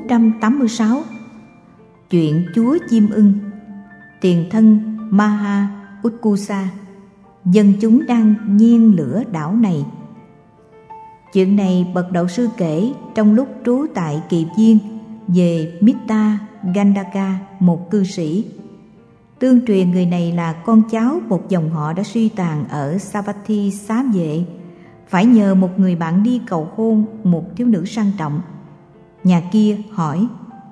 486. Chuyện chúa chim ưng. Tiền thân Maha Utkusa. Dân chúng đang nhiên lửa đảo này. Chuyện này bậc đạo sư kể trong lúc trú tại Kỳ Viên về Mita Gandhaka, một cư sĩ. Tương truyền người này là con cháu một dòng họ đã suy tàn ở Savatthi xá vệ, phải nhờ một người bạn đi cầu hôn một thiếu nữ sang trọng. Nhà kia hỏi: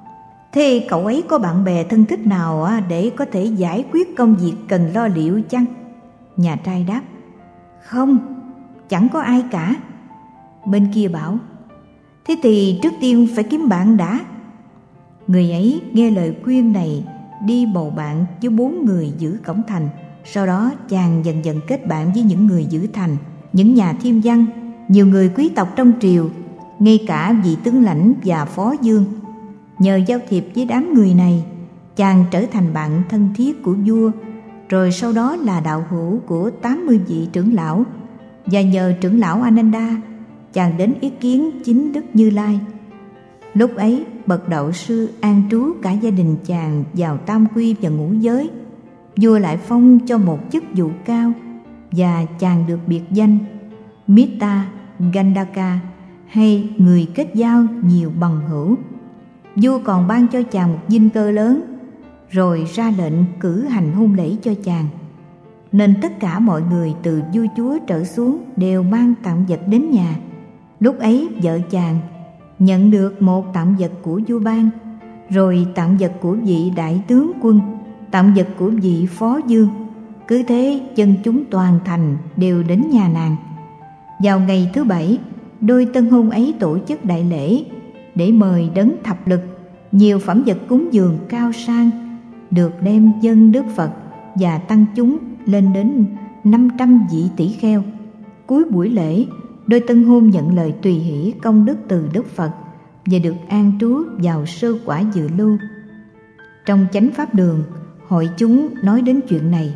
thế cậu ấy có bạn bè thân thích nào để có thể giải quyết công việc cần lo liệu chăng? Nhà trai đáp: không, chẳng có ai cả. Bên kia bảo: thế thì trước tiên phải kiếm bạn đã. Người ấy nghe lời khuyên này, đi bầu bạn với 4 người giữ cổng thành. Sau đó chàng dần dần kết bạn với những người giữ thành, những nhà thiên văn, nhiều người quý tộc trong triều, ngay cả vị tướng lãnh và phó vương. Nhờ giao thiệp với đám người này, chàng trở thành bạn thân thiết của vua, rồi sau đó là đạo hữu của 80 vị trưởng lão. Và nhờ trưởng lão Ananda, chàng đến ý kiến chính Đức Như Lai. Lúc ấy bậc đạo sư an trú cả gia đình chàng vào tam quy và ngũ giới. Vua lại phong cho một chức vụ cao, và chàng được biệt danh Mita Gandhaka, hay người kết giao nhiều bằng hữu. Vua còn ban cho chàng một dinh cơ lớn, rồi ra lệnh cử hành hôn lễ cho chàng. Nên tất cả mọi người từ vua chúa trở xuống đều mang tặng vật đến nhà. Lúc ấy vợ chàng nhận được một tặng vật của vua ban, rồi tặng vật của vị đại tướng quân, tặng vật của vị phó vương. Cứ thế dân chúng toàn thành đều đến nhà nàng. Vào ngày thứ 7, đôi tân hôn ấy tổ chức đại lễ để mời đấng thập lực. Nhiều phẩm vật cúng dường cao sang được đem dâng Đức Phật và tăng chúng lên đến 500 vị tỷ kheo. Cuối buổi lễ, đôi tân hôn nhận lời tùy hỷ công đức từ Đức Phật và được an trú vào sơ quả dự lưu. Trong chánh pháp đường, hội chúng nói đến chuyện này: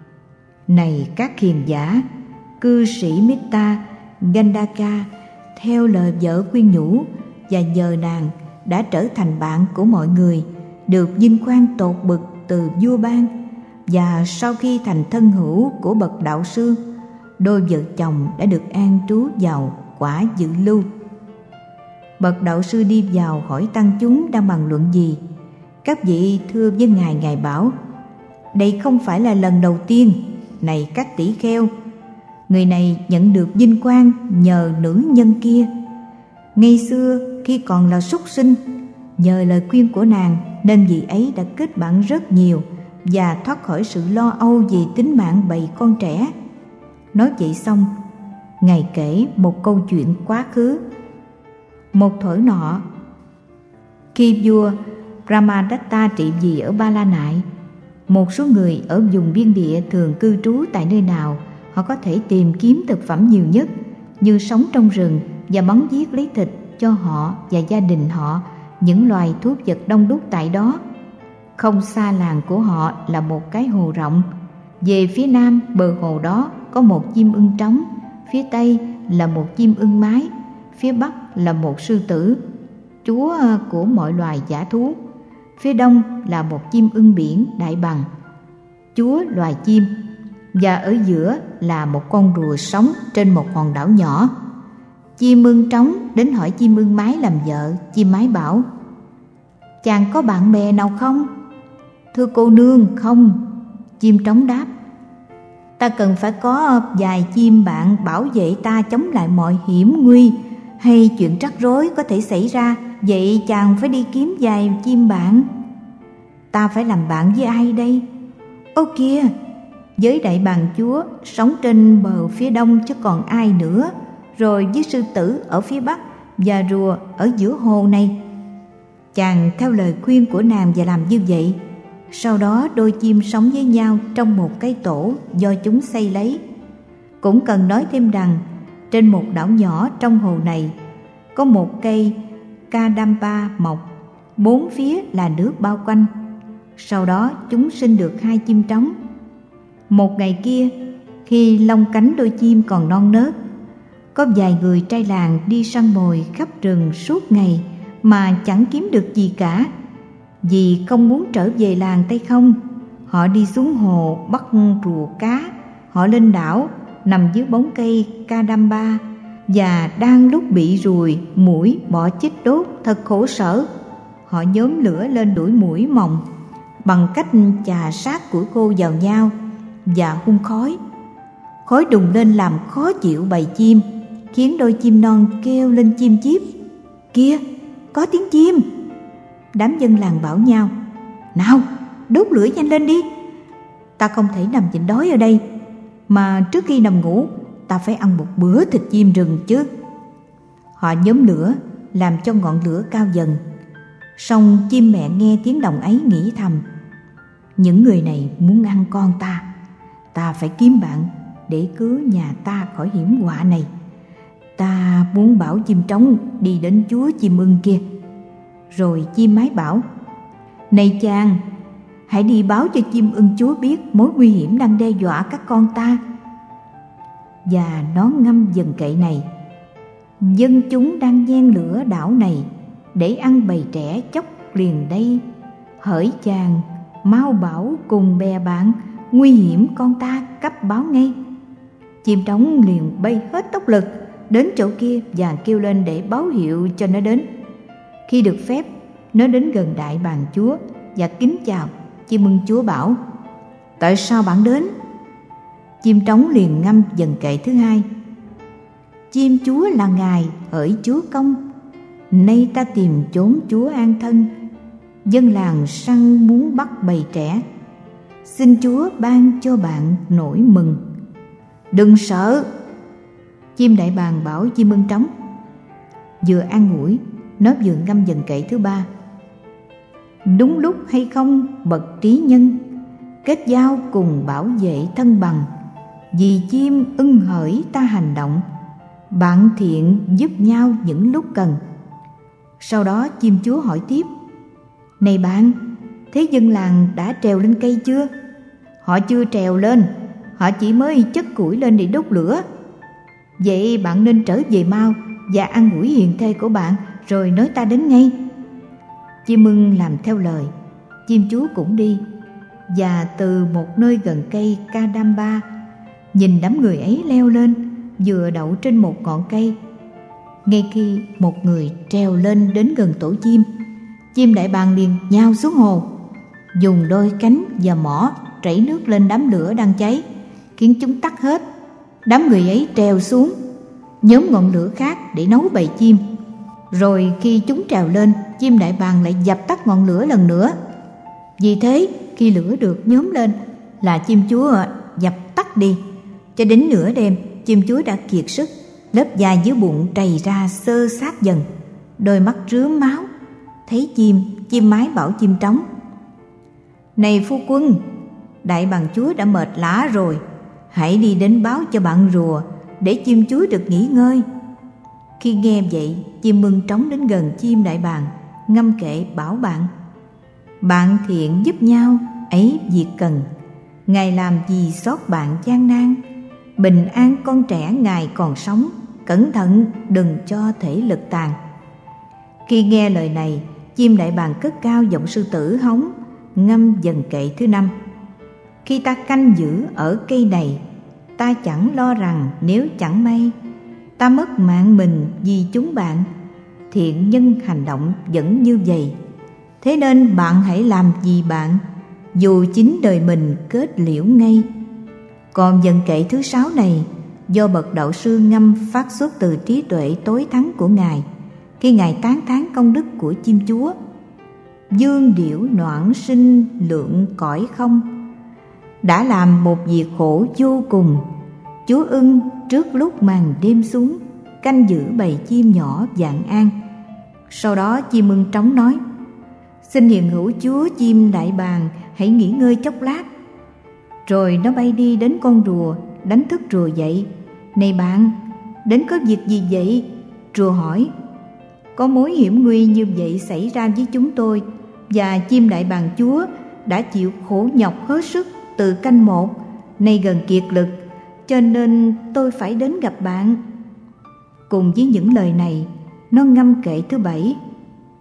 này các hiền giả, cư sĩ Mita Gandhaka theo lời vợ khuyên nhủ, và nhờ nàng đã trở thành bạn của mọi người, được vinh quang tột bực từ vua ban. Và sau khi thành thân hữu của bậc đạo sư, đôi vợ chồng đã được an trú vào quả dự lưu. Bậc đạo sư đi vào hỏi tăng chúng đang bàn luận gì. Các vị thưa với ngài, ngài bảo: đây không phải là lần đầu tiên. Này các tỷ kheo, người này nhận được vinh quang nhờ nữ nhân kia. Ngày xưa khi còn là súc sinh, nhờ lời khuyên của nàng nên vị ấy đã kết bạn rất nhiều và thoát khỏi sự lo âu về tính mạng bầy con trẻ. Nói vậy xong, ngài kể một câu chuyện quá khứ. Một thuở nọ, khi vua Brahmadatta trị vì ở Ba La Nại, một số người ở vùng biên địa thường cư trú tại nơi nào họ có thể tìm kiếm thực phẩm nhiều nhất, như sống trong rừng và bắn giết lấy thịt cho họ và gia đình họ những loài thú vật đông đúc tại đó. Không xa làng của họ là một cái hồ rộng. Về phía nam bờ hồ đó có một chim ưng trống, phía tây là một chim ưng mái, phía bắc là một sư tử, chúa của mọi loài dã thú. Phía đông là một chim ưng biển đại bàng, chúa loài chim. Và ở giữa là một con rùa sống trên một hòn đảo nhỏ. Chim ưng trống đến hỏi chim ưng mái làm vợ. Chim mái bảo: chàng có bạn bè nào không? Thưa cô nương, không. Chim trống đáp: ta cần phải có vài chim bạn bảo vệ ta chống lại mọi hiểm nguy hay chuyện rắc rối có thể xảy ra. Vậy chàng phải đi kiếm vài chim bạn. Ta phải làm bạn với ai đây? Ô kìa, với đại bàng chúa sống trên bờ phía đông chứ còn ai nữa, rồi với sư tử ở phía bắc và rùa ở giữa hồ này. Chàng theo lời khuyên của nàng và làm như vậy. Sau đó đôi chim sống với nhau trong một cái tổ do chúng xây lấy. Cũng cần nói thêm rằng trên một đảo nhỏ trong hồ này có một cây Kadampa mọc, 4 phía là nước bao quanh. Sau đó chúng sinh được 2 chim trống. Một ngày kia, khi lông cánh đôi chim còn non nớt, có vài người trai làng đi săn mồi khắp rừng suốt ngày mà chẳng kiếm được gì cả. Vì không muốn trở về làng Tây Không, họ đi xuống hồ bắt rùa cá. Họ lên đảo nằm dưới bóng cây Kadamba, và đang lúc bị ruồi muỗi bọ chích đốt thật khổ sở. Họ nhóm lửa lên đuổi muỗi mòng bằng cách chà sát củi khô vào nhau và hun khói. Khói đùng lên làm khó chịu bầy chim, khiến đôi chim non kêu lên chim chíp. Kìa, có tiếng chim! Đám dân làng bảo nhau: nào, đốt lửa nhanh lên đi. Ta không thể nằm nhịn đói ở đây, mà trước khi nằm ngủ ta phải ăn một bữa thịt chim rừng chứ. Họ nhóm lửa làm cho ngọn lửa cao dần. Song chim mẹ nghe tiếng động ấy nghĩ thầm: những người này muốn ăn con ta. Ta phải kiếm bạn để cứu nhà ta khỏi hiểm họa này. Ta muốn bảo chim trống đi đến chúa chim ưng kia. Rồi chim mái bảo: này chàng, hãy đi báo cho chim ưng chúa biết mối nguy hiểm đang đe dọa các con ta. Và nó ngâm dần cậy này: dân chúng đang nhen lửa đảo này để ăn bầy trẻ chóc liền đây. Hỡi chàng, mau bảo cùng bè bạn, nguy hiểm con ta cấp báo ngay. Chim trống liền bay hết tốc lực đến chỗ kia và kêu lên để báo hiệu cho nó đến. Khi được phép, nó đến gần đại bàng chúa và kính chào. Chim ưng chúa bảo: tại sao bạn đến? Chim trống liền ngâm dần kệ thứ hai: chim chúa là ngài hỡi chúa công, nay ta tìm chốn chúa an thân. Dân làng săn muốn bắt bầy trẻ, xin chúa ban cho bạn nỗi mừng. Đừng sợ, chim đại bàng bảo chim ưng trống. Vừa an ủi, nó vừa ngâm dần kệ thứ ba: đúng lúc hay không bậc trí nhân, kết giao cùng bảo vệ thân bằng. Vì chim ưng hỡi ta hành động, bạn thiện giúp nhau những lúc cần. Sau đó chim chúa hỏi tiếp: này bạn, thế dân làng đã trèo lên cây chưa? Họ chưa trèo lên, họ chỉ mới chất củi lên để đốt lửa. Vậy bạn nên trở về mau và an ủi hiền thê của bạn, rồi nói ta đến ngay. Chim ưng làm theo lời. Chim chúa cũng đi, và từ một nơi gần cây Kadamba, nhìn đám người ấy leo lên, vừa đậu trên một ngọn cây. Ngay khi một người trèo lên đến gần tổ chim, chim đại bàng liền nhào xuống hồ, dùng đôi cánh và mỏ trảy nước lên đám lửa đang cháy, khiến chúng tắt hết. Đám người ấy trèo xuống, nhóm ngọn lửa khác để nấu bầy chim. Rồi khi chúng trèo lên, chim đại bàng lại dập tắt ngọn lửa lần nữa. Vì thế, khi lửa được nhóm lên là chim chúa dập tắt đi. Cho đến nửa đêm, chim chúa đã kiệt sức, lớp da dưới bụng trầy ra xơ xác dần, đôi mắt rướm máu. Thấy chim mái bảo chim trống: này phu quân, đại bàng chúa đã mệt lả rồi, hãy đi đến báo cho bạn rùa để chim chúa được nghỉ ngơi. Khi nghe vậy, chim ưng trống đến gần chim đại bàng, ngâm kệ bảo bạn: bạn thiện giúp nhau ấy việc cần, ngài làm gì xót bạn gian nan. Bình an con trẻ ngài còn sống, cẩn thận đừng cho thể lực tàn. Khi nghe lời này, chim đại bàng cất cao giọng sư tử hống, ngâm dần kệ thứ năm: khi ta canh giữ ở cây này, ta chẳng lo rằng nếu chẳng may ta mất mạng mình vì chúng bạn. Thiện nhân hành động vẫn như vậy, thế nên bạn hãy làm gì bạn, dù chính đời mình kết liễu ngay. Còn dần kệ thứ 6 này, do bậc đạo sư ngâm phát xuất từ trí tuệ tối thắng của ngài, khi ngài tán thán công đức của chim chúa: dương điểu noãn sinh lượng cõi không, đã làm một việc khổ vô cùng. Chúa ưng trước lúc màn đêm xuống, canh giữ bầy chim nhỏ vạn an. Sau đó chim ưng trống nói: xin hiền hữu chúa chim đại bàng hãy nghỉ ngơi chốc lát. Rồi nó bay đi đến con rùa, đánh thức rùa dậy: này bạn, đến có việc gì vậy? Rùa hỏi: có mối hiểm nguy như vậy xảy ra với chúng tôi, và chim đại bàng chúa đã chịu khổ nhọc hết sức từ canh 1, nay gần kiệt lực, cho nên tôi phải đến gặp bạn. Cùng với những lời này, nó ngâm kệ thứ 7: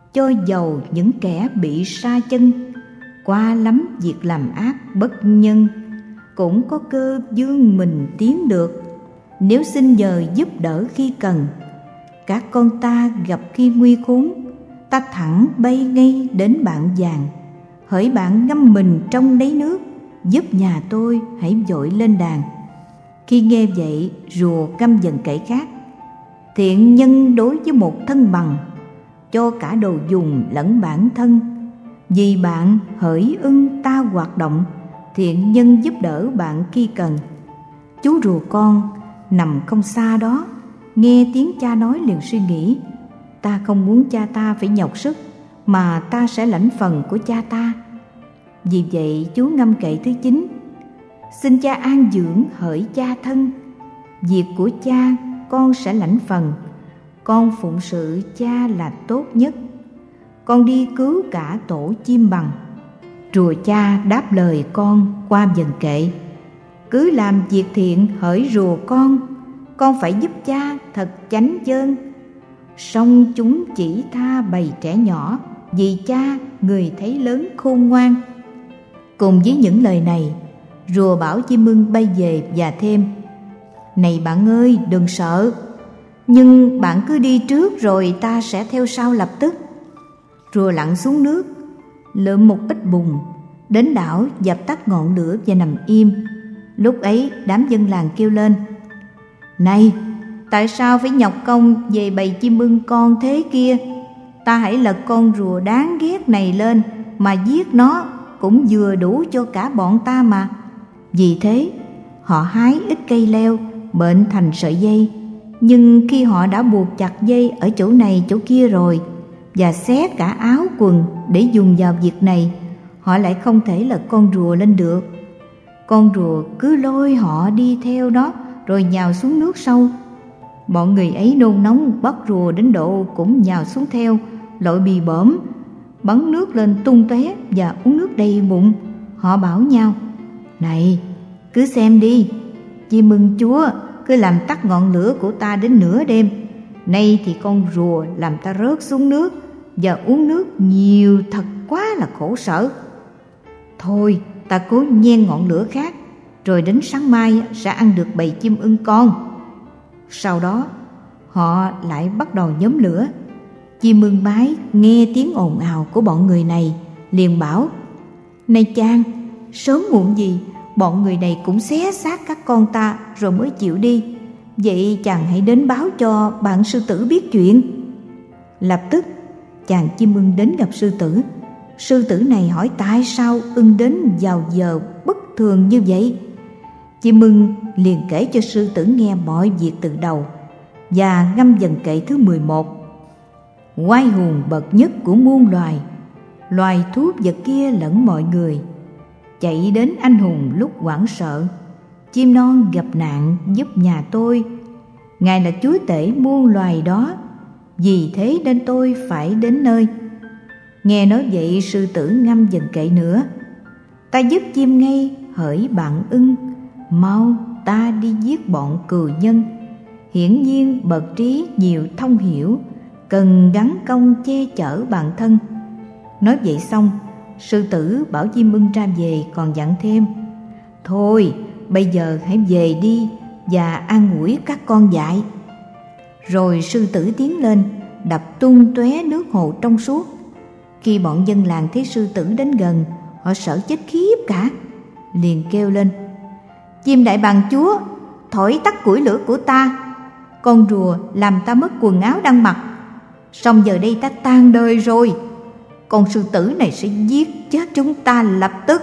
cho dầu những kẻ bị sa chân, qua lắm việc làm ác bất nhân, cũng có cơ vươn mình tiến được. Nếu xin nhờ giúp đỡ khi cần, các con ta gặp khi nguy khốn, ta thẳng bay ngay đến bạn vàng. Hỡi bạn ngâm mình trong đáy nước, giúp nhà tôi hãy vội lên đàn. Khi nghe vậy, rùa căm giận kẻ khác: thiện nhân đối với một thân bằng, cho cả đồ dùng lẫn bản thân. Vì bạn hỡi ưng ta hoạt động, thiện nhân giúp đỡ bạn khi cần. Chú rùa con nằm không xa đó, nghe tiếng cha nói liền suy nghĩ: ta không muốn cha ta phải nhọc sức, mà ta sẽ lãnh phần của cha ta. Vì vậy chú ngâm kệ thứ 9: xin cha an dưỡng hỡi cha thân, việc của cha con sẽ lãnh phần. Con phụng sự cha là tốt nhất, con đi cứu cả tổ chim bằng. Rùa cha đáp lời con qua dần kệ: cứ làm việc thiện hỡi rùa con phải giúp cha thật chánh chơn. Song chúng chỉ tha bầy trẻ nhỏ, vì cha người thấy lớn khôn ngoan. Cùng với những lời này, rùa bảo chim ưng bay về và thêm: này bạn ơi, đừng sợ, nhưng bạn cứ đi trước rồi ta sẽ theo sau lập tức. Rùa lặn xuống nước, lượm một ít bùn, đến đảo dập tắt ngọn lửa và nằm im. Lúc ấy đám dân làng kêu lên: này, tại sao phải nhọc công về bầy chim ưng con thế kia? Ta hãy lật con rùa đáng ghét này lên mà giết nó, cũng vừa đủ cho cả bọn ta mà. Vì thế họ hái ít cây leo bệnh thành sợi dây, nhưng khi họ đã buộc chặt dây ở chỗ này chỗ kia rồi và xé cả áo quần để dùng vào việc này, họ lại không thể lật con rùa lên được. Con rùa cứ lôi họ đi theo nó rồi nhào xuống nước sâu. Bọn người ấy nôn nóng bắt rùa đến độ cũng nhào xuống theo, lội bì bõm, bắn nước lên tung tóe và uống nước đầy bụng. Họ bảo nhau: này, cứ xem đi, chim ưng chúa cứ làm tắt ngọn lửa của ta đến nửa đêm. Nay thì con rùa làm ta rớt xuống nước và uống nước nhiều thật quá là khổ sở. Thôi ta cố nhen ngọn lửa khác, rồi đến sáng mai sẽ ăn được bầy chim ưng con. Sau đó họ lại bắt đầu nhóm lửa. Chim ưng mái nghe tiếng ồn ào của bọn người này liền bảo: này chàng, sớm muộn gì bọn người này cũng xé xác các con ta rồi mới chịu đi. Vậy chàng hãy đến báo cho bạn sư tử biết chuyện. Lập tức chàng chim ưng đến gặp sư tử. Sư tử này hỏi tại sao ưng đến vào giờ bất thường như vậy. Chim ưng liền kể cho sư tử nghe mọi việc từ đầu và ngâm dần kệ thứ 11: oai hùng bậc nhất của muôn loài, loài thú vật kia lẫn mọi người, chạy đến anh hùng lúc hoảng sợ. Chim non gặp nạn giúp nhà tôi, Ngài là chúa tể muôn loài đó, vì thế nên tôi phải đến nơi. Nghe nói vậy, sư tử ngâm dần kệ nữa: ta giúp chim ngay hỡi bạn ưng, mau ta đi giết bọn cừu nhân. Hiển nhiên bậc trí nhiều thông hiểu, cần gắn công che chở bản thân. Nói vậy xong, sư tử bảo chim ưng ra về, còn dặn thêm: thôi bây giờ hãy về đi và an ủi các con dại. Rồi sư tử tiến lên đập tung tóe nước hồ trong suốt. Khi bọn dân làng thấy sư tử đến gần, họ sợ chết khiếp cả, liền kêu lên: chim đại bàng chúa, thổi tắt củi lửa của ta. Con rùa làm ta mất quần áo đang mặc, song giờ đây ta tan đời rồi. Con sư tử này sẽ giết chết chúng ta lập tức.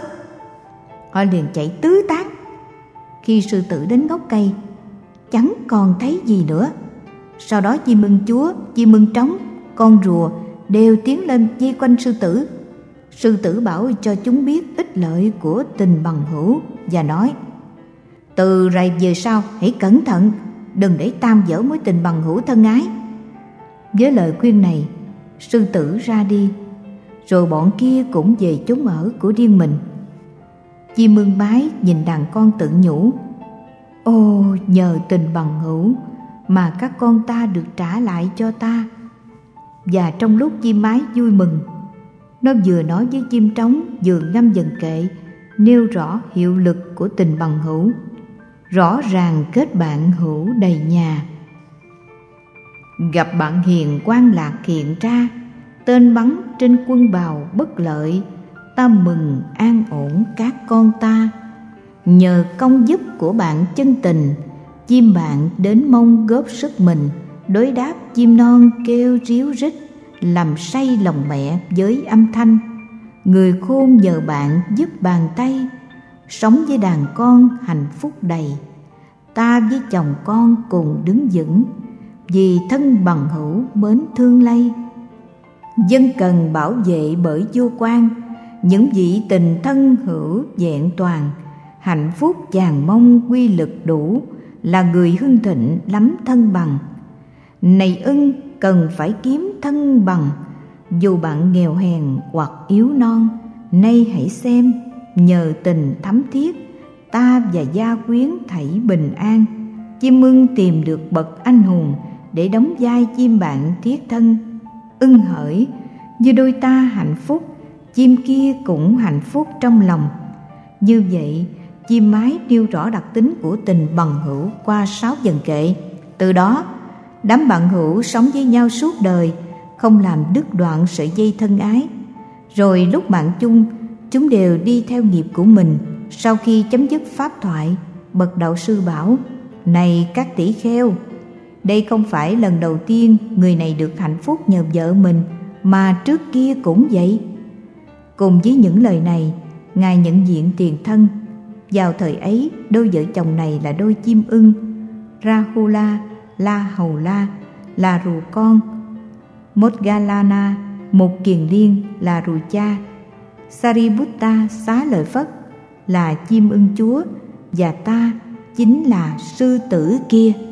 Họ liền chạy tứ tán. Khi sư tử đến gốc cây, chẳng còn thấy gì nữa. Sau đó chim ưng chúa, chim ưng trống, con rùa đều tiến lên vây quanh sư tử. Sư tử bảo cho chúng biết ích lợi của tình bằng hữu và nói: từ rày về sau hãy cẩn thận, đừng để tan vỡ mối tình bằng hữu thân ái. Với lời khuyên này, sư tử ra đi, rồi bọn kia cũng về chốn ở của riêng mình. Chim ưng mái nhìn đàn con tự nhủ: ô, nhờ tình bằng hữu mà các con ta được trả lại cho ta. Và trong lúc chim mái vui mừng, nó vừa nói với chim trống vừa ngâm vần kệ, nêu rõ hiệu lực của tình bằng hữu. Rõ ràng kết bạn hữu đầy nhà. Gặp bạn hiền quan lạc hiện ra, tên bắn trên quân bào bất lợi. Ta mừng an ổn các con ta. Nhờ công giúp của bạn chân tình, chim bạn đến mong góp sức mình. Đối đáp chim non kêu ríu rít, làm say lòng mẹ với âm thanh. Người khôn nhờ bạn giúp bàn tay, sống với đàn con hạnh phúc đầy. Ta với chồng con cùng đứng vững, vì thân bằng hữu mến thương lây. Dân cần bảo vệ bởi vô quan, những vị tình thân hữu vẹn toàn. Hạnh phúc chàng mong quy lực đủ, là người hưng thịnh lắm thân bằng. Này ưng, cần phải kiếm thân bằng, dù bạn nghèo hèn hoặc yếu non. Nay hãy xem, nhờ tình thắm thiết, ta và gia quyến thảy bình an. Chim ưng tìm được bậc anh hùng, để đóng vai chim bạn thiết thân. Ưng hỡi, như đôi ta hạnh phúc, chim kia cũng hạnh phúc trong lòng. Như vậy, chim mái nêu rõ đặc tính của tình bằng hữu qua 6 vần kệ. Từ đó, đám bạn hữu sống với nhau suốt đời, không làm đứt đoạn sợi dây thân ái. Rồi lúc bạn chung, chúng đều đi theo nghiệp của mình. Sau khi chấm dứt pháp thoại, bậc đạo sư bảo: Này các tỷ kheo, đây không phải lần đầu tiên người này được hạnh phúc nhờ vợ mình, mà trước kia cũng vậy. Cùng với những lời này, Ngài nhận diện tiền thân. Vào thời ấy, đôi vợ chồng này là đôi chim ưng. Rahula, La Hầu La là rùa con, Moggallana, một kiền liên là rùa cha, Sariputta xá lợi Phất là chim ưng chúa, và ta chính là sư tử kia.